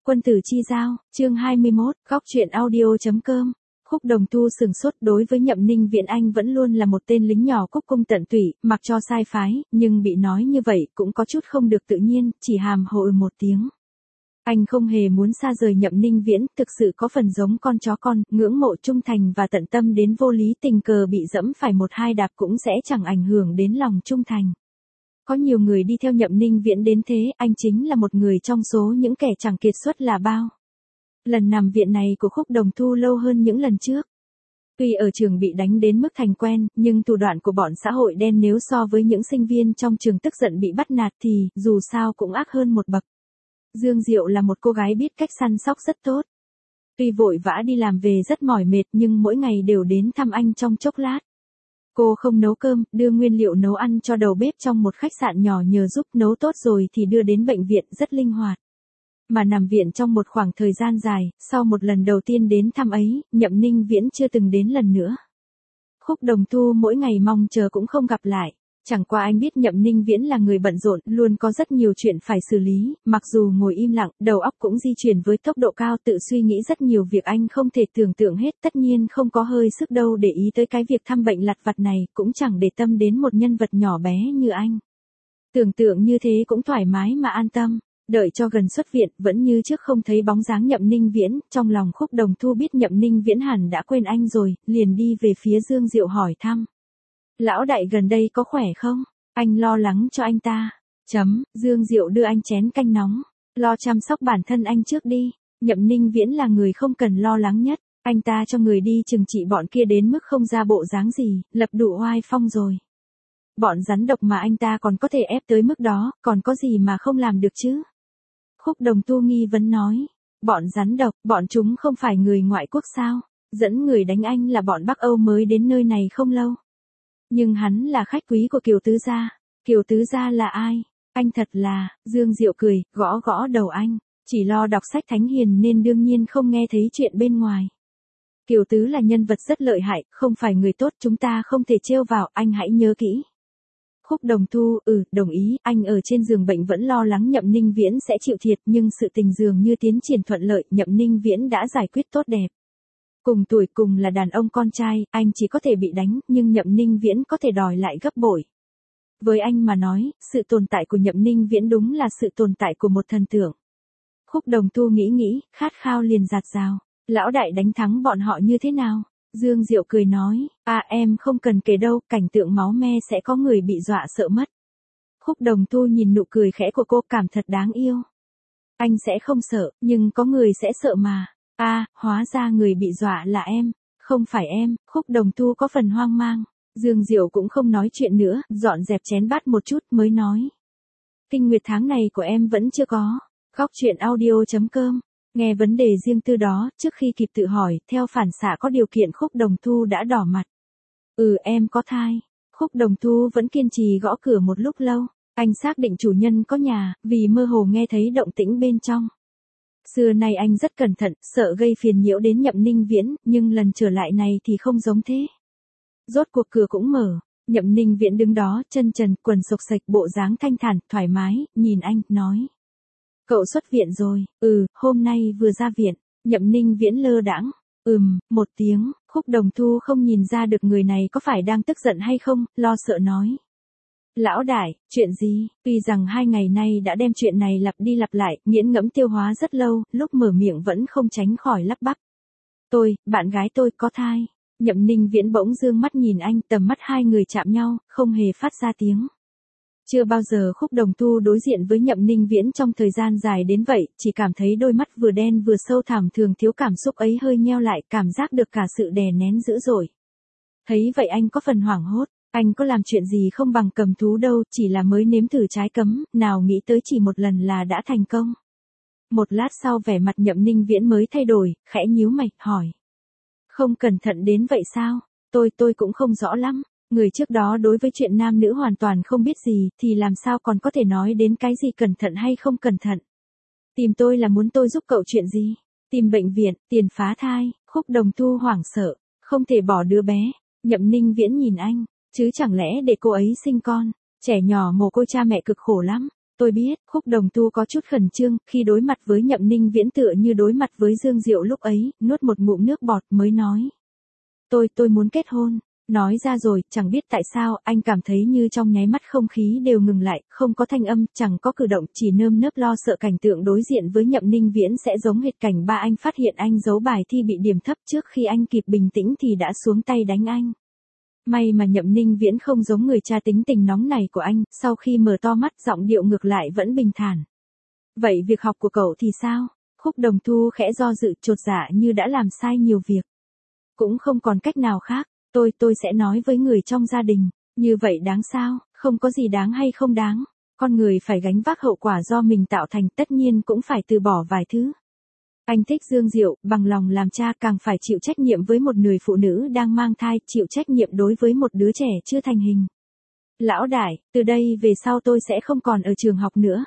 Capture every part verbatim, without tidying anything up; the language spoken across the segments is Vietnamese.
Quân tử chi giao, chương hai mươi mốt, góc truyện audio.com. Khúc Đồng Tu sừng sốt. Đối với Nhậm Ninh Viễn, anh vẫn luôn là một tên lính nhỏ cúc cung tận tụy, mặc cho sai phái, nhưng bị nói như vậy cũng có chút không được tự nhiên, chỉ hàm hồ ừ một tiếng. Anh không hề muốn xa rời Nhậm Ninh Viễn, thực sự có phần giống con chó con, ngưỡng mộ trung thành và tận tâm đến vô lý, tình cờ bị dẫm phải một hai đạp cũng sẽ chẳng ảnh hưởng đến lòng trung thành. Có nhiều người đi theo Nhậm Ninh Viễn đến thế, anh chính là một người trong số những kẻ chẳng kiệt xuất là bao. Lần nằm viện này của Khúc Đồng Tu lâu hơn những lần trước. Tuy ở trường bị đánh đến mức thành quen, nhưng thủ đoạn của bọn xã hội đen nếu so với những sinh viên trong trường tức giận bị bắt nạt thì, dù sao cũng ác hơn một bậc. Dương Diệu là một cô gái biết cách săn sóc rất tốt. Tuy vội vã đi làm về rất mỏi mệt nhưng mỗi ngày đều đến thăm anh trong chốc lát. Cô không nấu cơm, đưa nguyên liệu nấu ăn cho đầu bếp trong một khách sạn nhỏ nhờ giúp, nấu tốt rồi thì đưa đến bệnh viện, rất linh hoạt. Mà nằm viện trong một khoảng thời gian dài, sau một lần đầu tiên đến thăm ấy, Nhậm Ninh Viễn chưa từng đến lần nữa. Khúc Đồng Tu mỗi ngày mong chờ cũng không gặp lại. Chẳng qua anh biết Nhậm Ninh Viễn là người bận rộn, luôn có rất nhiều chuyện phải xử lý, mặc dù ngồi im lặng, đầu óc cũng di chuyển với tốc độ cao, tự suy nghĩ rất nhiều việc anh không thể tưởng tượng hết, tất nhiên không có hơi sức đâu để ý tới cái việc thăm bệnh lặt vặt này, cũng chẳng để tâm đến một nhân vật nhỏ bé như anh. Tưởng tượng như thế cũng thoải mái mà an tâm. Đợi cho gần xuất viện, vẫn như trước không thấy bóng dáng Nhậm Ninh Viễn, trong lòng Khúc Đồng Tu biết Nhậm Ninh Viễn hẳn đã quên anh rồi, liền đi về phía Dương Diệu hỏi thăm. Lão đại gần đây có khỏe không? Anh lo lắng cho anh ta. Chấm, Dương Diệu đưa anh chén canh nóng. Lo chăm sóc bản thân anh trước đi. Nhậm Ninh Viễn là người không cần lo lắng nhất. Anh ta cho người đi trừng trị bọn kia đến mức không ra bộ dáng gì, lập đủ oai phong rồi. Bọn rắn độc mà anh ta còn có thể ép tới mức đó, còn có gì mà không làm được chứ? Khúc Đồng Tu nghi vấn nói. Bọn rắn độc, bọn chúng không phải người ngoại quốc sao? Dẫn người đánh anh là bọn Bắc Âu mới đến nơi này không lâu. Nhưng hắn là khách quý của Kiều Tứ Gia. Kiều Tứ Gia là ai? Anh thật là, Dương Diệu cười, gõ gõ đầu anh. Chỉ lo đọc sách thánh hiền nên đương nhiên không nghe thấy chuyện bên ngoài. Kiều Tứ là nhân vật rất lợi hại, không phải người tốt, chúng ta không thể trêu vào, anh hãy nhớ kỹ. Khúc Đồng Tu, ừ, đồng ý, anh ở trên giường bệnh vẫn lo lắng Nhậm Ninh Viễn sẽ chịu thiệt, nhưng sự tình dường như tiến triển thuận lợi, Nhậm Ninh Viễn đã giải quyết tốt đẹp. Cùng tuổi, cùng là đàn ông con trai, anh chỉ có thể bị đánh, nhưng Nhậm Ninh Viễn có thể đòi lại gấp bội. Với anh mà nói, sự tồn tại của Nhậm Ninh Viễn đúng là sự tồn tại của một thần tượng. Khúc Đồng Tu nghĩ nghĩ, khát khao liền giạt rào. Lão đại đánh thắng bọn họ như thế nào? Dương Diệu cười nói, à em không cần kể đâu, cảnh tượng máu me sẽ có người bị dọa sợ mất. Khúc Đồng Tu nhìn nụ cười khẽ của cô, cảm thật đáng yêu. Anh sẽ không sợ, nhưng có người sẽ sợ mà. À, hóa ra người bị dọa là em, không phải em. Khúc Đồng Tu có phần hoang mang. Dương Diệu cũng không nói chuyện nữa, dọn dẹp chén bát một chút mới nói. Kinh nguyệt tháng này của em vẫn chưa có. Góc truyện audio.com. Nghe vấn đề riêng tư đó, trước khi kịp tự hỏi, theo phản xạ có điều kiện Khúc Đồng Tu đã đỏ mặt. Ừ, em có thai. Khúc Đồng Tu vẫn kiên trì gõ cửa một lúc lâu. Anh xác định chủ nhân có nhà, vì mơ hồ nghe thấy động tĩnh bên trong. Xưa nay anh rất cẩn thận, sợ gây phiền nhiễu đến Nhậm Ninh Viễn, nhưng lần trở lại này thì không giống thế. Rốt cuộc cửa cũng mở, Nhậm Ninh Viễn đứng đó, chân trần, quần xộc xệch, bộ dáng thanh thản, thoải mái, nhìn anh, nói. Cậu xuất viện rồi, ừ, hôm nay vừa ra viện. Nhậm Ninh Viễn lơ đãng, ừm, một tiếng. Khúc Đồng Tu không nhìn ra được người này có phải đang tức giận hay không, lo sợ nói. Lão đại, chuyện gì? Tuy rằng hai ngày nay đã đem chuyện này lặp đi lặp lại, nghiễn ngẫm tiêu hóa rất lâu, lúc mở miệng vẫn không tránh khỏi lắp bắp. Tôi, bạn gái tôi có thai. Nhậm Ninh Viễn bỗng dương mắt nhìn anh, tầm mắt hai người chạm nhau, không hề phát ra tiếng. Chưa bao giờ Khúc Đồng Tu đối diện với Nhậm Ninh Viễn trong thời gian dài đến vậy, chỉ cảm thấy đôi mắt vừa đen vừa sâu thẳm thường thiếu cảm xúc ấy hơi nheo lại, cảm giác được cả sự đè nén dữ dội. Thấy vậy anh có phần hoảng hốt, anh có làm chuyện gì không bằng cầm thú đâu, chỉ là mới nếm thử trái cấm, nào nghĩ tới chỉ một lần là đã thành công. Một lát sau vẻ mặt Nhậm Ninh Viễn mới thay đổi, khẽ nhíu mày, hỏi. Không cẩn thận đến vậy sao? Tôi tôi cũng không rõ lắm. Người trước đó đối với chuyện nam nữ hoàn toàn không biết gì, thì làm sao còn có thể nói đến cái gì cẩn thận hay không cẩn thận. Tìm tôi là muốn tôi giúp cậu chuyện gì? Tìm bệnh viện, tiền phá thai. Khúc Đồng Tu hoảng sợ, không thể bỏ đứa bé. Nhậm Ninh Viễn nhìn anh, chứ chẳng lẽ để cô ấy sinh con? Trẻ nhỏ mồ côi cha mẹ cực khổ lắm. Tôi biết, Khúc Đồng Tu có chút khẩn trương, khi đối mặt với Nhậm Ninh Viễn tựa như đối mặt với Dương Diệu lúc ấy, nuốt một ngụm nước bọt mới nói. Tôi, tôi muốn kết hôn. Nói ra rồi, chẳng biết tại sao, anh cảm thấy như trong nháy mắt không khí đều ngừng lại, không có thanh âm, chẳng có cử động, chỉ nơm nớp lo sợ cảnh tượng đối diện với Nhậm Ninh Viễn sẽ giống hệt cảnh ba anh phát hiện anh giấu bài thi bị điểm thấp trước khi anh kịp bình tĩnh thì đã xuống tay đánh anh. May mà Nhậm Ninh Viễn không giống người cha tính tình nóng này của anh, sau khi mở to mắt giọng điệu ngược lại vẫn bình thản. Vậy việc học của cậu thì sao? Khúc Đồng Thu khẽ do dự chột dạ như đã làm sai nhiều việc. Cũng không còn cách nào khác. Tôi, tôi sẽ nói với người trong gia đình, như vậy đáng sao, không có gì đáng hay không đáng, con người phải gánh vác hậu quả do mình tạo thành tất nhiên cũng phải từ bỏ vài thứ. Anh thích Dương Diệu, bằng lòng làm cha càng phải chịu trách nhiệm với một người phụ nữ đang mang thai, chịu trách nhiệm đối với một đứa trẻ chưa thành hình. Lão đại, từ đây về sau tôi sẽ không còn ở trường học nữa.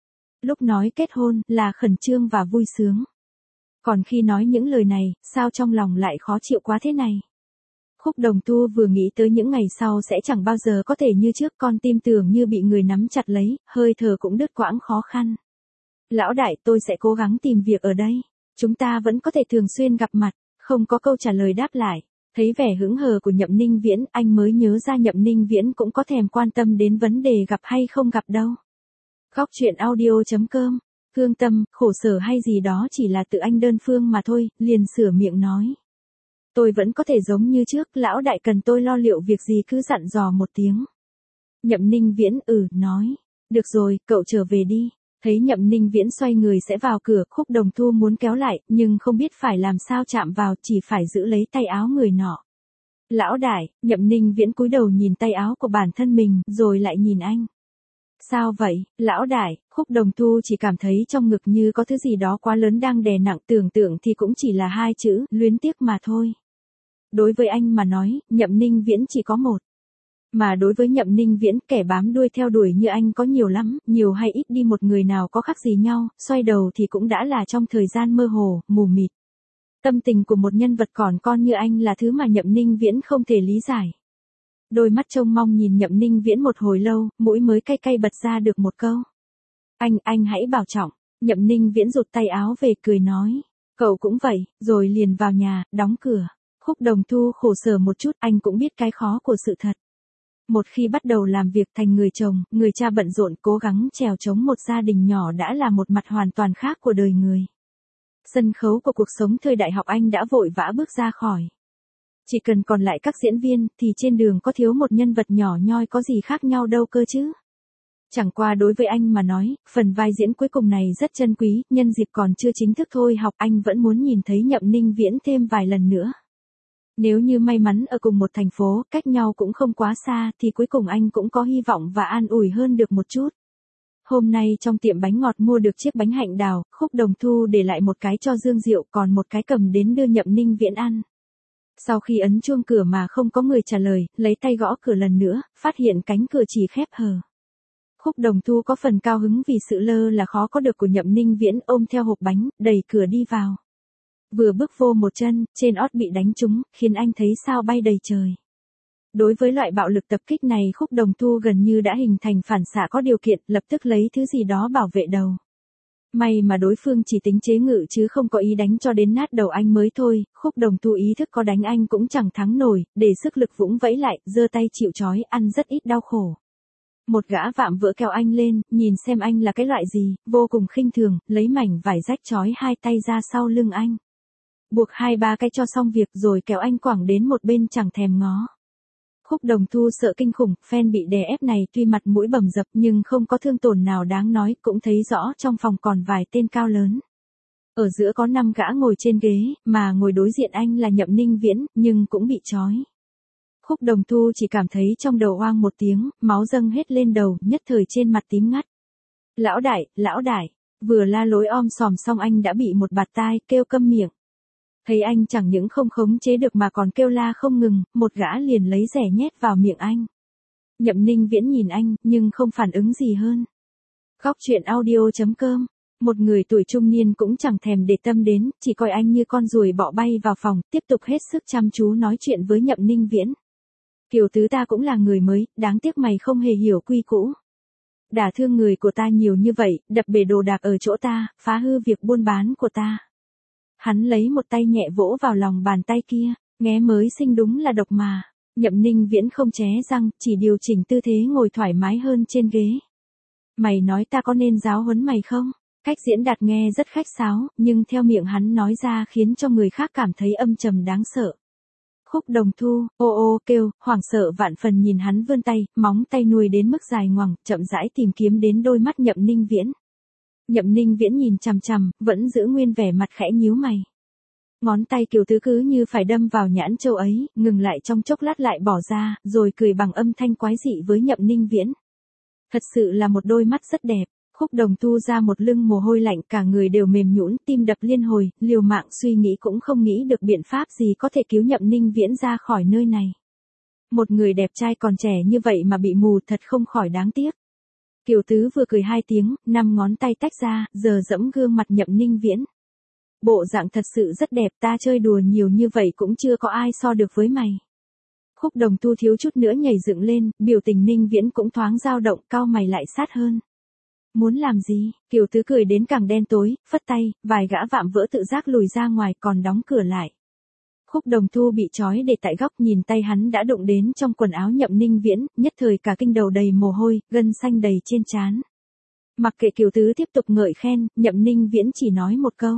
Lúc nói kết hôn là khẩn trương và vui sướng. Còn khi nói những lời này, sao trong lòng lại khó chịu quá thế này? Khúc Đồng Tu vừa nghĩ tới những ngày sau sẽ chẳng bao giờ có thể như trước, con tim tưởng như bị người nắm chặt lấy, hơi thở cũng đứt quãng khó khăn. Lão đại, tôi sẽ cố gắng tìm việc ở đây. Chúng ta vẫn có thể thường xuyên gặp mặt. Không có câu trả lời đáp lại. Thấy vẻ hững hờ của Nhậm Ninh Viễn, anh mới nhớ ra Nhậm Ninh Viễn cũng có thèm quan tâm đến vấn đề gặp hay không gặp đâu. Góc truyện audio chấm com. Thương tâm, khổ sở hay gì đó chỉ là tự anh đơn phương mà thôi, liền sửa miệng nói. Tôi vẫn có thể giống như trước, lão đại cần tôi lo liệu việc gì cứ dặn dò một tiếng. Nhậm Ninh Viễn ừ, nói. Được rồi, cậu trở về đi. Thấy Nhậm Ninh Viễn xoay người sẽ vào cửa, Khúc Đồng Thu muốn kéo lại, nhưng không biết phải làm sao chạm vào, chỉ phải giữ lấy tay áo người nọ. Lão đại, Nhậm Ninh Viễn cúi đầu nhìn tay áo của bản thân mình, rồi lại nhìn anh. Sao vậy, lão đại? Khúc Đồng Thu chỉ cảm thấy trong ngực như có thứ gì đó quá lớn đang đè nặng, tưởng tượng thì cũng chỉ là hai chữ, luyến tiếc mà thôi. Đối với anh mà nói, Nhậm Ninh Viễn chỉ có một. Mà đối với Nhậm Ninh Viễn, kẻ bám đuôi theo đuổi như anh có nhiều lắm, nhiều hay ít đi một người nào có khác gì nhau, xoay đầu thì cũng đã là trong thời gian mơ hồ, mù mịt. Tâm tình của một nhân vật còn con như anh là thứ mà Nhậm Ninh Viễn không thể lý giải. Đôi mắt trông mong nhìn Nhậm Ninh Viễn một hồi lâu, mũi mới cay cay bật ra được một câu. Anh, anh hãy bảo trọng. Nhậm Ninh Viễn rụt tay áo về cười nói. Cậu cũng vậy, rồi liền vào nhà, đóng cửa. Khúc Đồng Thu khổ sở một chút, anh cũng biết cái khó của sự thật. Một khi bắt đầu làm việc thành người chồng, người cha bận rộn cố gắng trèo chống một gia đình nhỏ đã là một mặt hoàn toàn khác của đời người. Sân khấu của cuộc sống thời đại học anh đã vội vã bước ra khỏi. Chỉ cần còn lại các diễn viên, thì trên đường có thiếu một nhân vật nhỏ nhoi có gì khác nhau đâu cơ chứ. Chẳng qua đối với anh mà nói, phần vai diễn cuối cùng này rất chân quý, nhân dịp còn chưa chính thức thôi học anh vẫn muốn nhìn thấy Nhậm Ninh Viễn thêm vài lần nữa. Nếu như may mắn ở cùng một thành phố, cách nhau cũng không quá xa, thì cuối cùng anh cũng có hy vọng và an ủi hơn được một chút. Hôm nay trong tiệm bánh ngọt mua được chiếc bánh hạnh đào, Khúc Đồng Thu để lại một cái cho Dương Diệu, còn một cái cầm đến đưa Nhậm Ninh Viễn ăn. Sau khi ấn chuông cửa mà không có người trả lời, lấy tay gõ cửa lần nữa, phát hiện cánh cửa chỉ khép hờ. Khúc Đồng Thu có phần cao hứng vì sự lơ là khó có được của Nhậm Ninh Viễn, ôm theo hộp bánh, đẩy cửa đi vào. Vừa bước vô một chân, trên ót bị đánh trúng, khiến anh thấy sao bay đầy trời. Đối với loại bạo lực tập kích này, Khúc Đồng Thu gần như đã hình thành phản xạ có điều kiện, lập tức lấy thứ gì đó bảo vệ đầu. May mà đối phương chỉ tính chế ngự chứ không có ý đánh cho đến nát đầu anh mới thôi. Khúc Đồng Thu ý thức có đánh anh cũng chẳng thắng nổi, để sức lực vũng vẫy lại, giơ tay chịu trói, ăn rất ít đau khổ. Một gã vạm vỡ kéo anh lên, nhìn xem anh là cái loại gì, vô cùng khinh thường, lấy mảnh vải rách trói hai tay ra sau lưng anh. Buộc hai ba cái cho xong việc rồi kéo anh quẳng đến một bên chẳng thèm ngó. Khúc Đồng Thu sợ kinh khủng, phen bị đè ép này tuy mặt mũi bầm dập nhưng không có thương tổn nào đáng nói, cũng thấy rõ trong phòng còn vài tên cao lớn. Ở giữa có năm gã ngồi trên ghế, mà ngồi đối diện anh là Nhậm Ninh Viễn, nhưng cũng bị trói. Khúc Đồng Thu chỉ cảm thấy trong đầu oang một tiếng, máu dâng hết lên đầu, nhất thời trên mặt tím ngắt. Lão đại, lão đại, vừa la lối om sòm xong anh đã bị một bạt tai, kêu câm miệng. Thấy anh chẳng những không khống chế được mà còn kêu la không ngừng, một gã liền lấy rẻ nhét vào miệng anh. Nhậm Ninh Viễn nhìn anh, nhưng không phản ứng gì hơn. Góc truyện audio chấm com. Một người tuổi trung niên cũng chẳng thèm để tâm đến, chỉ coi anh như con ruồi bọ bay vào phòng, tiếp tục hết sức chăm chú nói chuyện với Nhậm Ninh Viễn. Kiều tứ ta cũng là người mới, đáng tiếc mày không hề hiểu quy củ. Đả thương người của ta nhiều như vậy, đập bể đồ đạc ở chỗ ta, phá hư việc buôn bán của ta. Hắn lấy một tay nhẹ vỗ vào lòng bàn tay kia, nghé mới sinh đúng là độc mà. Nhậm Ninh Viễn không ché răng, chỉ điều chỉnh tư thế ngồi thoải mái hơn trên ghế. Mày nói ta có nên giáo huấn mày không? Cách diễn đạt nghe rất khách sáo, nhưng theo miệng hắn nói ra khiến cho người khác cảm thấy âm trầm đáng sợ. Khúc Đồng Thu, ô ô kêu, hoảng sợ vạn phần nhìn hắn vươn tay, móng tay nuôi đến mức dài ngoằng, chậm rãi tìm kiếm đến đôi mắt Nhậm Ninh Viễn. Nhậm Ninh Viễn nhìn chằm chằm, vẫn giữ nguyên vẻ mặt khẽ nhíu mày. Ngón tay Kiều Tứ cứ như phải đâm vào nhãn châu ấy, ngừng lại trong chốc lát lại bỏ ra, rồi cười bằng âm thanh quái dị với Nhậm Ninh Viễn. Thật sự là một đôi mắt rất đẹp. Khúc Đồng Thu ra một lưng mồ hôi lạnh, cả người đều mềm nhũn, tim đập liên hồi, liều mạng suy nghĩ cũng không nghĩ được biện pháp gì có thể cứu Nhậm Ninh Viễn ra khỏi nơi này. Một người đẹp trai còn trẻ như vậy mà bị mù thật không khỏi đáng tiếc. Kiều Tứ vừa cười hai tiếng, năm ngón tay tách ra, giờ dẫm gương mặt Nhậm Ninh Viễn. Bộ dạng thật sự rất đẹp, ta chơi đùa nhiều như vậy cũng chưa có ai so được với mày. Khúc Đồng Thu thiếu chút nữa nhảy dựng lên, biểu tình Ninh Viễn cũng thoáng dao động, cau mày lại sát hơn. Muốn làm gì? Kiều Tứ cười đến càng đen tối, phất tay, vài gã vạm vỡ tự giác lùi ra ngoài còn đóng cửa lại. Khúc Đồng Thu bị trói để tại góc, nhìn tay hắn đã đụng đến trong quần áo Nhậm Ninh Viễn, nhất thời cả kinh đầu đầy mồ hôi, gân xanh đầy trên trán. Mặc kệ Kiều Tứ tiếp tục ngợi khen, Nhậm Ninh Viễn chỉ nói một câu.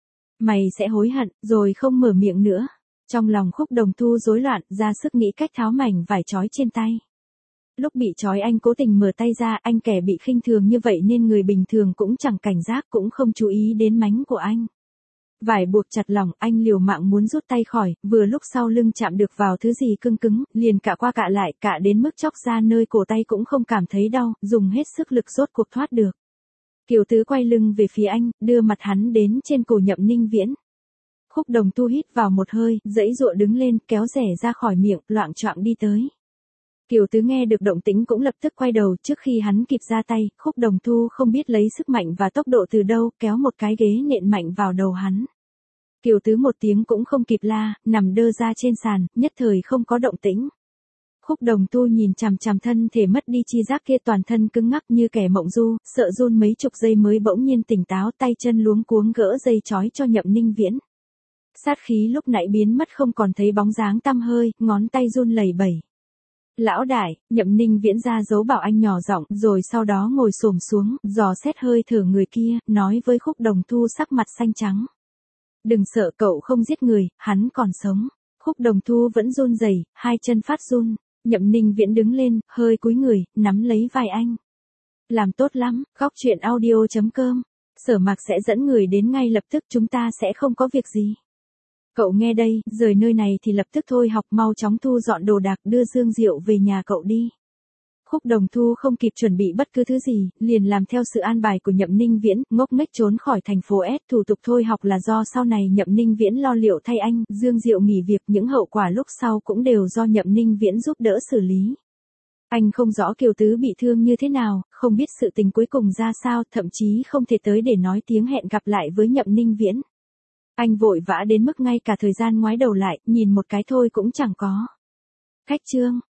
Mày sẽ hối hận, rồi không mở miệng nữa. Trong lòng Khúc Đồng Thu rối loạn, ra sức nghĩ cách tháo mảnh vải trói trên tay. Lúc bị trói anh cố tình mở tay ra, anh kẻ bị khinh thường như vậy nên người bình thường cũng chẳng cảnh giác, cũng không chú ý đến mánh của anh. Vải buộc chặt lòng, anh liều mạng muốn rút tay khỏi, vừa lúc sau lưng chạm được vào thứ gì cứng cứng, liền cạ qua cạ lại, cạ đến mức chóc ra nơi cổ tay cũng không cảm thấy đau, dùng hết sức lực rốt cuộc thoát được. Kiều Tứ quay lưng về phía anh, đưa mặt hắn đến trên cổ Nhậm Ninh Viễn. Khúc Đồng Thu hít vào một hơi, giãy giụa đứng lên, kéo rẻ ra khỏi miệng, loạng choạng đi tới. Kiều Tứ nghe được động tĩnh cũng lập tức quay đầu, trước khi hắn kịp ra tay, Khúc Đồng Thu không biết lấy sức mạnh và tốc độ từ đâu, kéo một cái ghế nện mạnh vào đầu hắn. Kiều Tứ một tiếng cũng không kịp la, nằm đơ ra trên sàn, nhất thời không có động tĩnh. Khúc Đồng Thu nhìn chằm chằm thân thể mất đi chi giác kia, toàn thân cứng ngắc như kẻ mộng du, sợ run mấy chục giây mới bỗng nhiên tỉnh táo, tay chân luống cuống gỡ dây trói cho Nhậm Ninh Viễn. Sát khí lúc nãy biến mất không còn thấy bóng dáng tăm hơi, ngón tay run lẩy bẩy. Lão đại, Nhậm Ninh Viễn ra dấu bảo anh nhỏ giọng, rồi sau đó ngồi xổm xuống, dò xét hơi thở người kia, nói với Khúc Đồng Thu sắc mặt xanh trắng. Đừng sợ, cậu không giết người, hắn còn sống. Khúc Đồng Thu vẫn run rẩy, hai chân phát run. Nhậm Ninh Viễn đứng lên, hơi cúi người, nắm lấy vai anh. Làm tốt lắm, góc truyện audio chấm com. Sở Mạc sẽ dẫn người đến ngay lập tức, chúng ta sẽ không có việc gì. Cậu nghe đây, rời nơi này thì lập tức thôi học, mau chóng thu dọn đồ đạc, đưa Dương Diệu về nhà cậu đi. Khúc Đồng Thu không kịp chuẩn bị bất cứ thứ gì, liền làm theo sự an bài của Nhậm Ninh Viễn, ngốc nghếch trốn khỏi thành phố S. Thủ tục thôi học là do sau này Nhậm Ninh Viễn lo liệu thay anh, Dương Diệu nghỉ việc, những hậu quả lúc sau cũng đều do Nhậm Ninh Viễn giúp đỡ xử lý. Anh không rõ Kiều Tứ bị thương như thế nào, không biết sự tình cuối cùng ra sao, thậm chí không thể tới để nói tiếng hẹn gặp lại với Nhậm Ninh Viễn. Anh vội vã đến mức ngay cả thời gian ngoái đầu lại, nhìn một cái thôi cũng chẳng có. Khách chương